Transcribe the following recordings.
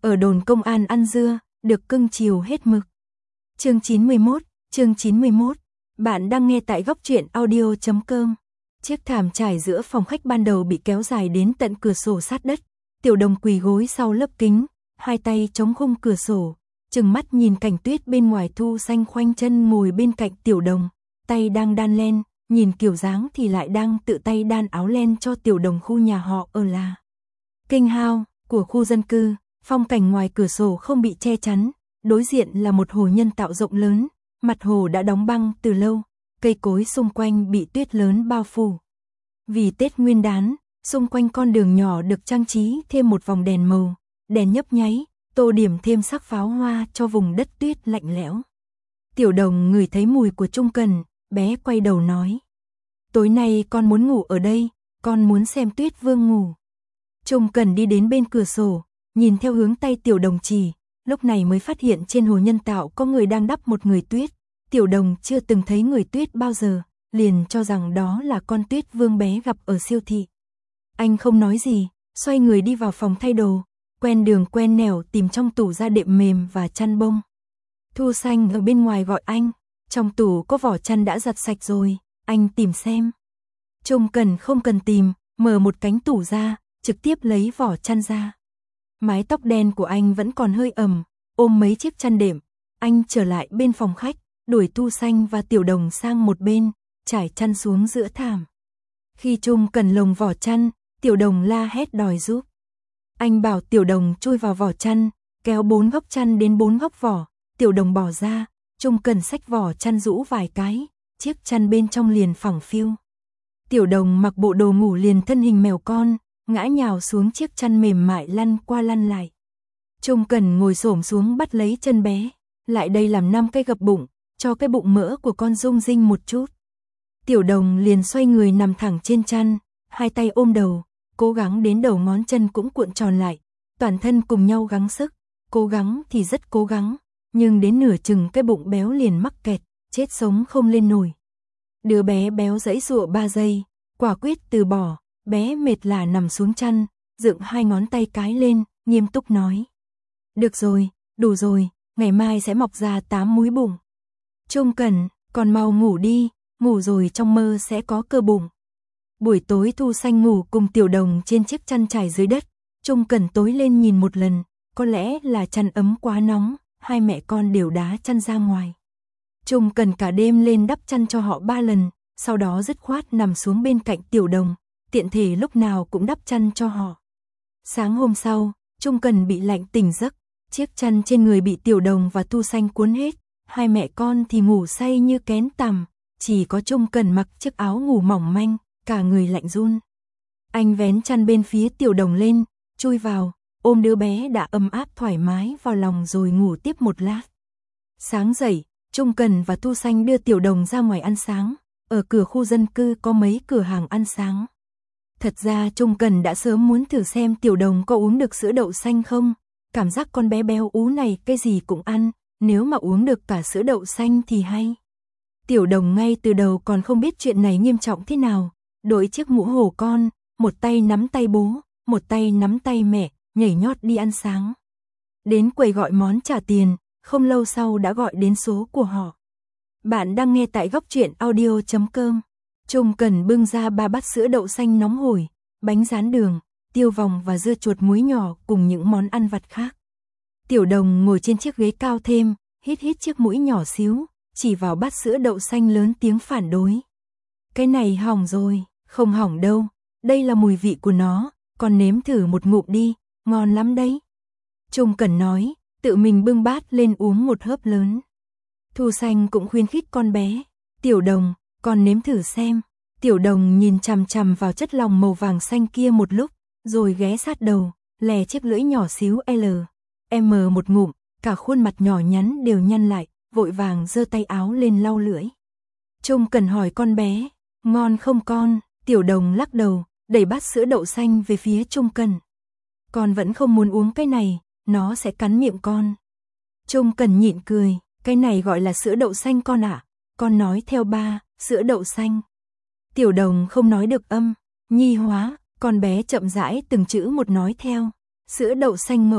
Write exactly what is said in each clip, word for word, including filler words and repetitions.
ở đồn công an ăn dưa, được cưng chiều hết mực. Chương chín mươi mốt, chương chín mươi mốt. Bạn đang nghe tại góc truyện audio chấm com. Chiếc thảm trải giữa phòng khách ban đầu bị kéo dài đến tận cửa sổ sát đất. Tiểu Đồng quỳ gối sau lớp kính, hai tay chống khung cửa sổ, trừng mắt nhìn cảnh tuyết bên ngoài. Thu Xanh khoanh chân ngồi bên cạnh Tiểu Đồng, tay đang đan len, nhìn kiểu dáng thì lại đang tự tay đan áo len cho Tiểu Đồng. Khu nhà họ ở là kinh hao của khu dân cư, phong cảnh ngoài cửa sổ không bị che chắn, đối diện là một hồ nhân tạo rộng lớn, mặt hồ đã đóng băng từ lâu, cây cối xung quanh bị tuyết lớn bao phủ. Vì Tết Nguyên đán, xung quanh con đường nhỏ được trang trí thêm một vòng đèn màu, đèn nhấp nháy, tô điểm thêm sắc pháo hoa cho vùng đất tuyết lạnh lẽo. Tiểu Đồng ngửi thấy mùi của Trung Cần, bé quay đầu nói: "Tối nay con muốn ngủ ở đây, con muốn xem Tuyết Vương ngủ." Trung Cần đi đến bên cửa sổ, nhìn theo hướng tay Tiểu Đồng chỉ, lúc này mới phát hiện trên hồ nhân tạo có người đang đắp một người tuyết. Tiểu Đồng chưa từng thấy người tuyết bao giờ, liền cho rằng đó là con Tuyết Vương bé gặp ở siêu thị. Anh không nói gì, xoay người đi vào phòng thay đồ, quen đường quen nẻo tìm trong tủ ra đệm mềm và chăn bông. Thu Xanh ở bên ngoài gọi anh, trong tủ có vỏ chăn đã giặt sạch rồi, anh tìm xem. Trung Cần không cần tìm, mở một cánh tủ ra, trực tiếp lấy vỏ chăn ra. Mái tóc đen của anh vẫn còn hơi ẩm, ôm mấy chiếc chăn đệm, anh trở lại bên phòng khách, đuổi Thu Xanh và Tiểu Đồng sang một bên, trải chăn xuống giữa thảm. Khi Trung Cần lồng vỏ chăn, Tiểu Đồng la hét đòi giúp. Anh bảo Tiểu Đồng chui vào vỏ chăn, kéo bốn góc chăn đến bốn góc vỏ, Tiểu Đồng bỏ ra, Trung Cần xách vỏ chăn rũ vài cái, chiếc chăn bên trong liền phẳng phiu. Tiểu Đồng mặc bộ đồ ngủ liền thân hình mèo con, ngã nhào xuống chiếc chăn mềm mại lăn qua lăn lại. Trung Cần ngồi xổm xuống bắt lấy chân bé, lại đây làm năm cái gập bụng, cho cái bụng mỡ của con rung rinh một chút. Tiểu Đồng liền xoay người nằm thẳng trên chăn, hai tay ôm đầu, cố gắng đến đầu ngón chân cũng cuộn tròn lại, toàn thân cùng nhau gắng sức, cố gắng thì rất cố gắng, nhưng đến nửa chừng cái bụng béo liền mắc kẹt, chết sống không lên nổi. Đứa bé béo giãy giụa ba giây, quả quyết từ bỏ, bé mệt lả nằm xuống chăn, dựng hai ngón tay cái lên, nghiêm túc nói: "Được rồi, đủ rồi, ngày mai sẽ mọc ra tám múi bụng." Trung Cần, còn mau ngủ đi, ngủ rồi trong mơ sẽ có cơ bụng. Buổi tối Thu Xanh ngủ cùng Tiểu Đồng trên chiếc chăn trải dưới đất, Trung Cần tối lên nhìn một lần, có lẽ là chăn ấm quá nóng, hai mẹ con đều đá chăn ra ngoài. Trung Cần cả đêm lên đắp chăn cho họ ba lần, sau đó dứt khoát nằm xuống bên cạnh Tiểu Đồng, tiện thể lúc nào cũng đắp chăn cho họ. Sáng hôm sau, Trung Cần bị lạnh tỉnh giấc, chiếc chăn trên người bị Tiểu Đồng và Thu Xanh cuốn hết, hai mẹ con thì ngủ say như kén tằm, chỉ có Trung Cần mặc chiếc áo ngủ mỏng manh, cả người lạnh run. Anh vén chăn bên phía Tiểu Đồng lên, chui vào, ôm đứa bé đã ấm áp thoải mái vào lòng rồi ngủ tiếp một lát. Sáng dậy, Trung Cần và Thu Xanh đưa Tiểu Đồng ra ngoài ăn sáng, ở cửa khu dân cư có mấy cửa hàng ăn sáng. Thật ra Trung Cần đã sớm muốn thử xem Tiểu Đồng có uống được sữa đậu xanh không, cảm giác con bé béo ú này cái gì cũng ăn, nếu mà uống được cả sữa đậu xanh thì hay. Tiểu Đồng ngay từ đầu còn không biết chuyện này nghiêm trọng thế nào, đội chiếc mũ hổ con, một tay nắm tay bố, một tay nắm tay mẹ, nhảy nhót đi ăn sáng. Đến quầy gọi món trả tiền, không lâu sau đã gọi đến số của họ. Bạn đang nghe tại góc truyện audio chấm com. Trung Cần bưng ra ba bát sữa đậu xanh nóng hổi, bánh rán đường, tiêu vòng và dưa chuột muối nhỏ cùng những món ăn vặt khác. Tiểu Đồng ngồi trên chiếc ghế cao thêm, hít hít chiếc mũi nhỏ xíu, chỉ vào bát sữa đậu xanh lớn tiếng phản đối. "Cái này hỏng rồi." "Không hỏng đâu, đây là mùi vị của nó, con nếm thử một ngụm đi, ngon lắm đấy." Trung Cần nói, tự mình bưng bát lên uống một hớp lớn. Thu Xanh cũng khuyến khích con bé: "Tiểu Đồng, con nếm thử xem." Tiểu Đồng nhìn chằm chằm vào chất lòng màu vàng xanh kia một lúc, rồi ghé sát đầu, lè chiếc lưỡi nhỏ xíu L, M một ngụm, cả khuôn mặt nhỏ nhắn đều nhăn lại, vội vàng giơ tay áo lên lau lưỡi. Trung Cần hỏi con bé: "Ngon không con?" Tiểu Đồng lắc đầu, đẩy bát sữa đậu xanh về phía Trung Cần. "Con vẫn không muốn uống cái này, nó sẽ cắn miệng con." Trung Cần nhịn cười: "Cái này gọi là sữa đậu xanh con ạ." Con nói theo ba, sữa đậu xanh. Tiểu Đồng không nói được âm, nhi hóa, con bé chậm rãi từng chữ một nói theo. Sữa đậu xanh ngỗng,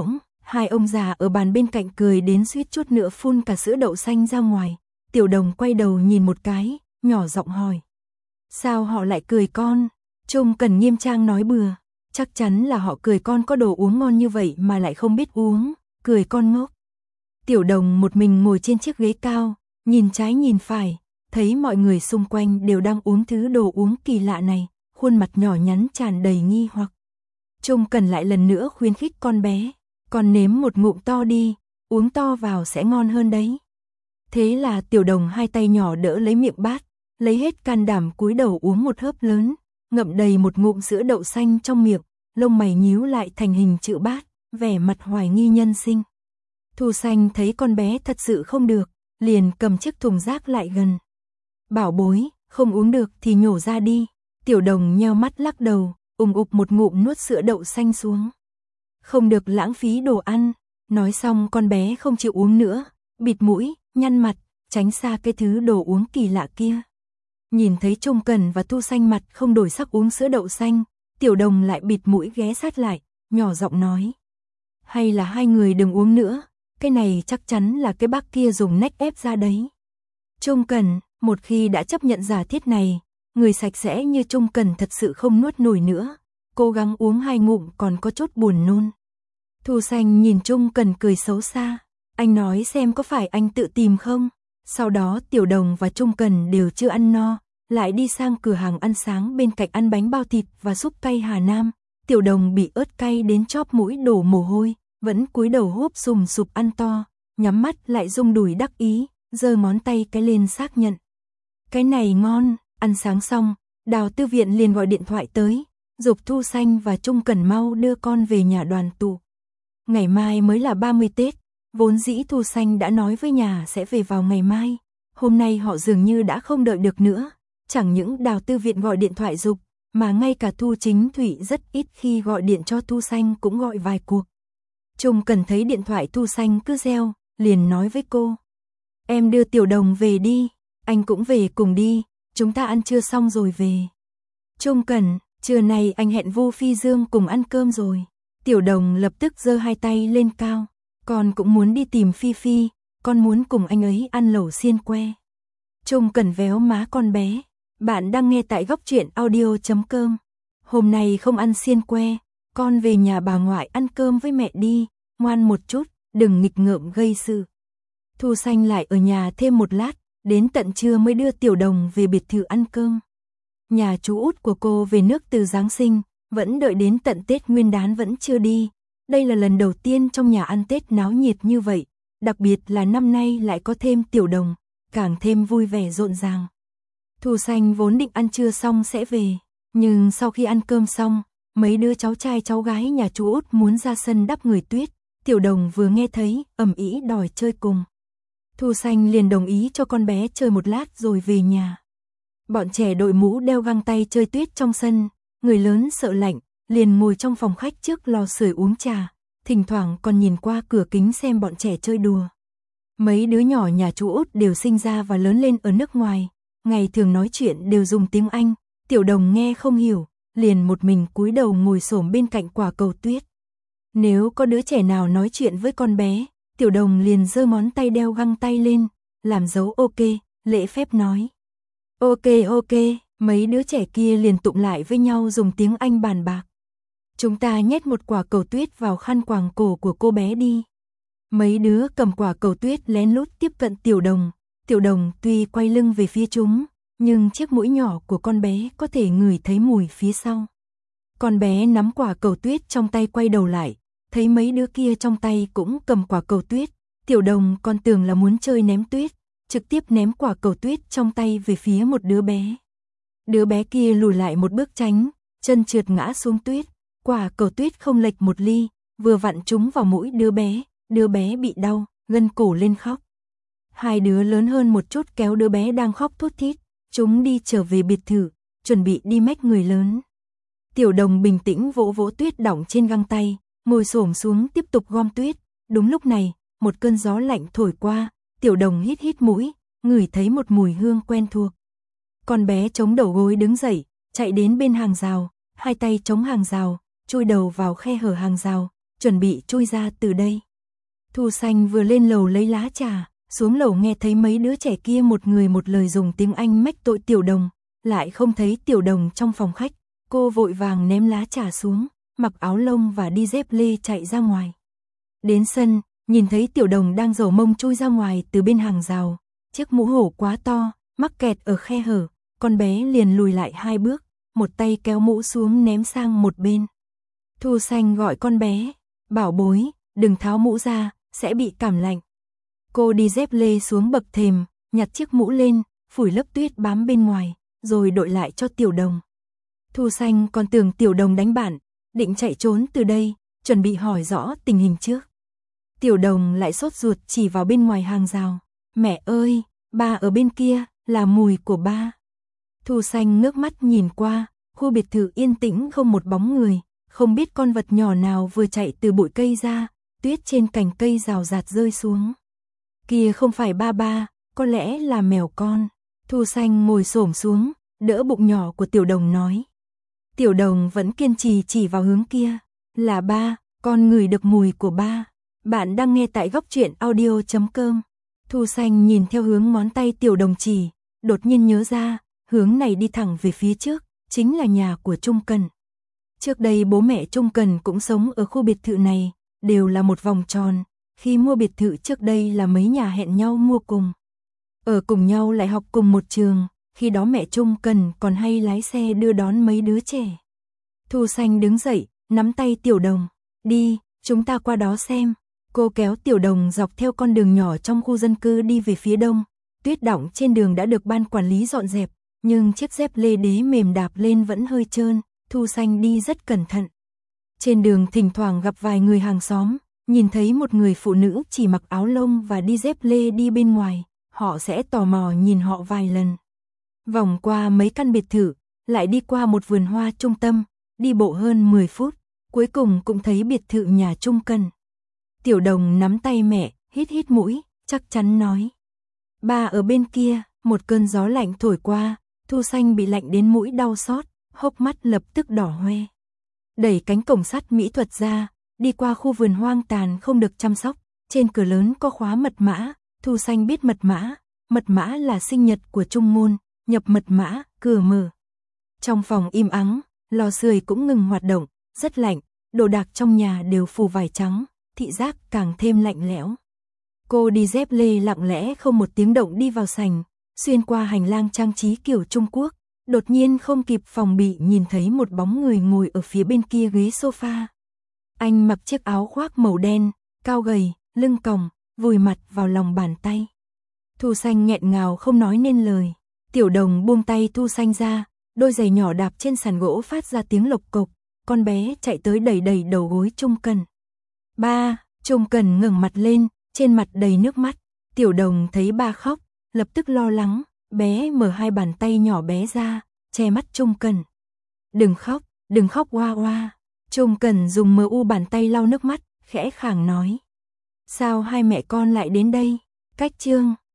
Hai ông già ở bàn bên cạnh cười đến suýt chút nữa phun cả sữa đậu xanh ra ngoài. Tiểu Đồng quay đầu nhìn một cái, nhỏ giọng hỏi. Sao họ lại cười con? Trung Cần nghiêm trang nói bừa. Chắc chắn là họ cười con có đồ uống ngon như vậy mà lại không biết uống, cười con ngốc. Tiểu Đồng một mình ngồi trên chiếc ghế cao, nhìn trái nhìn phải, thấy mọi người xung quanh đều đang uống thứ đồ uống kỳ lạ này, khuôn mặt nhỏ nhắn tràn đầy nghi hoặc. Trung Cần lại lần nữa khuyến khích con bé, con nếm một ngụm to đi, uống to vào sẽ ngon hơn đấy. Thế là Tiểu Đồng hai tay nhỏ đỡ lấy miệng bát, lấy hết can đảm cúi đầu uống một hớp lớn, ngậm đầy một ngụm sữa đậu xanh trong miệng, lông mày nhíu lại thành hình chữ bát, vẻ mặt hoài nghi nhân sinh. Thu Xanh thấy con bé thật sự không được, liền cầm chiếc thùng rác lại gần. Bảo bối, không uống được thì nhổ ra đi. Tiểu Đồng nheo mắt lắc đầu, ùng ục một ngụm nuốt sữa đậu xanh xuống. Không được lãng phí đồ ăn. Nói xong con bé không chịu uống nữa, bịt mũi, nhăn mặt, tránh xa cái thứ đồ uống kỳ lạ kia. Nhìn thấy Trung Cần và Thu Xanh mặt không đổi sắc uống sữa đậu xanh, Tiểu Đồng lại bịt mũi ghé sát lại, nhỏ giọng nói. Hay là hai người đừng uống nữa, cái này chắc chắn là cái bác kia dùng nách ép ra đấy. Trung Cần, một khi đã chấp nhận giả thiết này, người sạch sẽ như Trung Cần thật sự không nuốt nổi nữa, cố gắng uống hai ngụm còn có chút buồn nôn. Thu Xanh nhìn Trung Cần cười xấu xa, anh nói xem có phải anh tự tìm không? Sau đó Tiểu Đồng và Trung Cần đều chưa ăn no, lại đi sang cửa hàng ăn sáng bên cạnh ăn bánh bao thịt và súp cay Hà Nam. Tiểu Đồng bị ớt cay đến chóp mũi đổ mồ hôi, vẫn cúi đầu húp sùm sụp ăn to, nhắm mắt lại rung đùi đắc ý, giơ ngón tay cái lên xác nhận. Cái này ngon. Ăn sáng xong, Đào Tư Viện liền gọi điện thoại tới, giục Thu Xanh và Trung Cần mau đưa con về nhà đoàn tụ. Ngày mai mới là ba mươi Tết, vốn dĩ Thu Xanh đã nói với nhà sẽ về vào ngày mai, hôm nay họ dường như đã không đợi được nữa, chẳng những Đào Tư Viện gọi điện thoại giục, mà ngay cả Thu Chính Thủy rất ít khi gọi điện cho Thu Xanh cũng gọi vài cuộc. Trung Cần thấy điện thoại Thu Xanh cứ reo, liền nói với cô. Em đưa Tiểu Đồng về đi, anh cũng về cùng đi, chúng ta ăn trưa xong rồi về. Trung Cần, trưa nay anh hẹn Vu Phi Dương cùng ăn cơm rồi. Tiểu Đồng lập tức giơ hai tay lên cao, con cũng muốn đi tìm Phi Phi, con muốn cùng anh ấy ăn lẩu xiên que. Trung Cần véo má con bé, bạn đang nghe tại góc truyện audio chấm com. Hôm nay không ăn xiên que, con về nhà bà ngoại ăn cơm với mẹ đi, ngoan một chút, đừng nghịch ngợm gây sự. Thu Xanh lại ở nhà thêm một lát, đến tận trưa mới đưa Tiểu Đồng về biệt thự ăn cơm. Nhà chú út của cô về nước từ Giáng sinh, vẫn đợi đến tận Tết Nguyên đán vẫn chưa đi. Đây là lần đầu tiên trong nhà ăn Tết náo nhiệt như vậy, đặc biệt là năm nay lại có thêm Tiểu Đồng, càng thêm vui vẻ rộn ràng. Thu Xanh vốn định ăn trưa xong sẽ về, nhưng sau khi ăn cơm xong, mấy đứa cháu trai cháu gái nhà chú út muốn ra sân đắp người tuyết, Tiểu Đồng vừa nghe thấy, ầm ĩ đòi chơi cùng. Thu Xanh liền đồng ý cho con bé chơi một lát rồi về nhà. Bọn trẻ đội mũ đeo găng tay chơi tuyết trong sân, người lớn sợ lạnh, liền ngồi trong phòng khách trước lò sưởi uống trà, thỉnh thoảng còn nhìn qua cửa kính xem bọn trẻ chơi đùa. Mấy đứa nhỏ nhà chú út đều sinh ra và lớn lên ở nước ngoài, ngày thường nói chuyện đều dùng tiếng Anh, Tiểu Đồng nghe không hiểu, liền một mình cúi đầu ngồi xổm bên cạnh quả cầu tuyết. Nếu có đứa trẻ nào nói chuyện với con bé, Tiểu Đồng liền giơ ngón tay đeo găng tay lên, làm dấu ok, lễ phép nói. Ok ok, mấy đứa trẻ kia liền tụm lại với nhau dùng tiếng Anh bàn bạc. Chúng ta nhét một quả cầu tuyết vào khăn quàng cổ của cô bé đi. Mấy đứa cầm quả cầu tuyết lén lút tiếp cận Tiểu Đồng. Tiểu Đồng tuy quay lưng về phía chúng, nhưng chiếc mũi nhỏ của con bé có thể ngửi thấy mùi phía sau. Con bé nắm quả cầu tuyết trong tay quay đầu lại, thấy mấy đứa kia trong tay cũng cầm quả cầu tuyết. Tiểu Đồng còn tưởng là muốn chơi ném tuyết, trực tiếp ném quả cầu tuyết trong tay về phía một đứa bé. Đứa bé kia lùi lại một bước tránh, chân trượt ngã xuống tuyết, quả cầu tuyết không lệch một ly, vừa vặn trúng vào mũi đứa bé, đứa bé bị đau, gân cổ lên khóc. Hai đứa lớn hơn một chút kéo đứa bé đang khóc thút thít, chúng đi trở về biệt thự, chuẩn bị đi mách người lớn. Tiểu Đồng bình tĩnh vỗ vỗ tuyết đọng trên găng tay, ngồi xổm xuống tiếp tục gom tuyết. Đúng lúc này, một cơn gió lạnh thổi qua, Tiểu Đồng hít hít mũi, ngửi thấy một mùi hương quen thuộc. Con bé chống đầu gối đứng dậy, chạy đến bên hàng rào, hai tay chống hàng rào, chui đầu vào khe hở hàng rào, chuẩn bị chui ra từ đây. Thu Xanh vừa lên lầu lấy lá trà, xuống lầu nghe thấy mấy đứa trẻ kia một người một lời dùng tiếng Anh mách tội Tiểu Đồng, lại không thấy Tiểu Đồng trong phòng khách, cô vội vàng ném lá trà xuống, mặc áo lông và đi dép lê chạy ra ngoài. Đến sân, nhìn thấy Tiểu Đồng đang dầu mông chui ra ngoài từ bên hàng rào, chiếc mũ hổ quá to, mắc kẹt ở khe hở, con bé liền lùi lại hai bước, một tay kéo mũ xuống ném sang một bên. Thu Xanh gọi con bé, bảo bối, đừng tháo mũ ra, sẽ bị cảm lạnh. Cô đi dép lê xuống bậc thềm, nhặt chiếc mũ lên, phủi lớp tuyết bám bên ngoài, rồi đội lại cho Tiểu Đồng. Thu Xanh còn tưởng Tiểu Đồng đánh bạn, định chạy trốn từ đây, chuẩn bị hỏi rõ tình hình trước. Tiểu Đồng lại sốt ruột chỉ vào bên ngoài hàng rào. Mẹ ơi, ba ở bên kia, là mùi của ba. Thu Xanh ngước mắt nhìn qua, khu biệt thự yên tĩnh không một bóng người, không biết con vật nhỏ nào vừa chạy từ bụi cây ra, tuyết trên cành cây rào rạt rơi xuống. Kia không phải ba ba, có lẽ là mèo con. Thu Xanh ngồi xổm xuống, đỡ bụng nhỏ của Tiểu Đồng nói. Tiểu Đồng vẫn kiên trì chỉ vào hướng kia. Là ba, con ngửi được mùi của ba. Bạn đang nghe tại góc truyện audio chấm com. Thu Xanh nhìn theo hướng ngón tay Tiểu Đồng chỉ, đột nhiên nhớ ra, hướng này đi thẳng về phía trước, chính là nhà của Trung Cần. Trước đây bố mẹ Trung Cần cũng sống ở khu biệt thự này, đều là một vòng tròn, khi mua biệt thự trước đây là mấy nhà hẹn nhau mua cùng. Ở cùng nhau lại học cùng một trường, khi đó mẹ Trung Cần còn hay lái xe đưa đón mấy đứa trẻ. Thu Xanh đứng dậy, nắm tay Tiểu Đồng, đi, chúng ta qua đó xem. Cô kéo Tiểu Đồng dọc theo con đường nhỏ trong khu dân cư đi về phía đông, tuyết đọng trên đường đã được ban quản lý dọn dẹp, nhưng chiếc dép lê đế mềm đạp lên vẫn hơi trơn, Thu Xanh đi rất cẩn thận. Trên đường thỉnh thoảng gặp vài người hàng xóm, nhìn thấy một người phụ nữ chỉ mặc áo lông và đi dép lê đi bên ngoài, họ sẽ tò mò nhìn họ vài lần. Vòng qua mấy căn biệt thự, lại đi qua một vườn hoa trung tâm, đi bộ hơn mười phút, cuối cùng cũng thấy biệt thự nhà Trung Cần. Tiểu Đồng nắm tay mẹ, hít hít mũi, chắc chắn nói. Ba ở bên kia, một cơn gió lạnh thổi qua, Thu Xanh bị lạnh đến mũi đau xót, hốc mắt lập tức đỏ hoe. Đẩy cánh cổng sắt mỹ thuật ra, đi qua khu vườn hoang tàn không được chăm sóc, trên cửa lớn có khóa mật mã, Thu Xanh biết mật mã, mật mã là sinh nhật của Trung Ngôn, nhập mật mã, cửa mở. Trong phòng im ắng, lò sưởi cũng ngừng hoạt động, rất lạnh, đồ đạc trong nhà đều phủ vải trắng, thị giác càng thêm lạnh lẽo. Cô đi dép lê lặng lẽ không một tiếng động đi vào sảnh, xuyên qua hành lang trang trí kiểu Trung Quốc, đột nhiên không kịp phòng bị nhìn thấy một bóng người ngồi ở phía bên kia ghế sofa. Anh mặc chiếc áo khoác màu đen, cao gầy, lưng còng, vùi mặt vào lòng bàn tay. Thu Xanh nghẹn ngào không nói nên lời. Tiểu Đồng buông tay Thu Xanh ra, đôi giày nhỏ đạp trên sàn gỗ phát ra tiếng lộc cộc, con bé chạy tới đẩy đẩy đầu gối Trung Cần. Ba, Trung Cần ngẩng mặt lên, trên mặt đầy nước mắt. Tiểu Đồng thấy ba khóc, lập tức lo lắng, bé mở hai bàn tay nhỏ bé ra, che mắt Trung Cần. Đừng khóc, đừng khóc oa oa. Trung Cần dùng mờ u bàn tay lau nước mắt, khẽ khàng nói. Sao hai mẹ con lại đến đây? Cách chương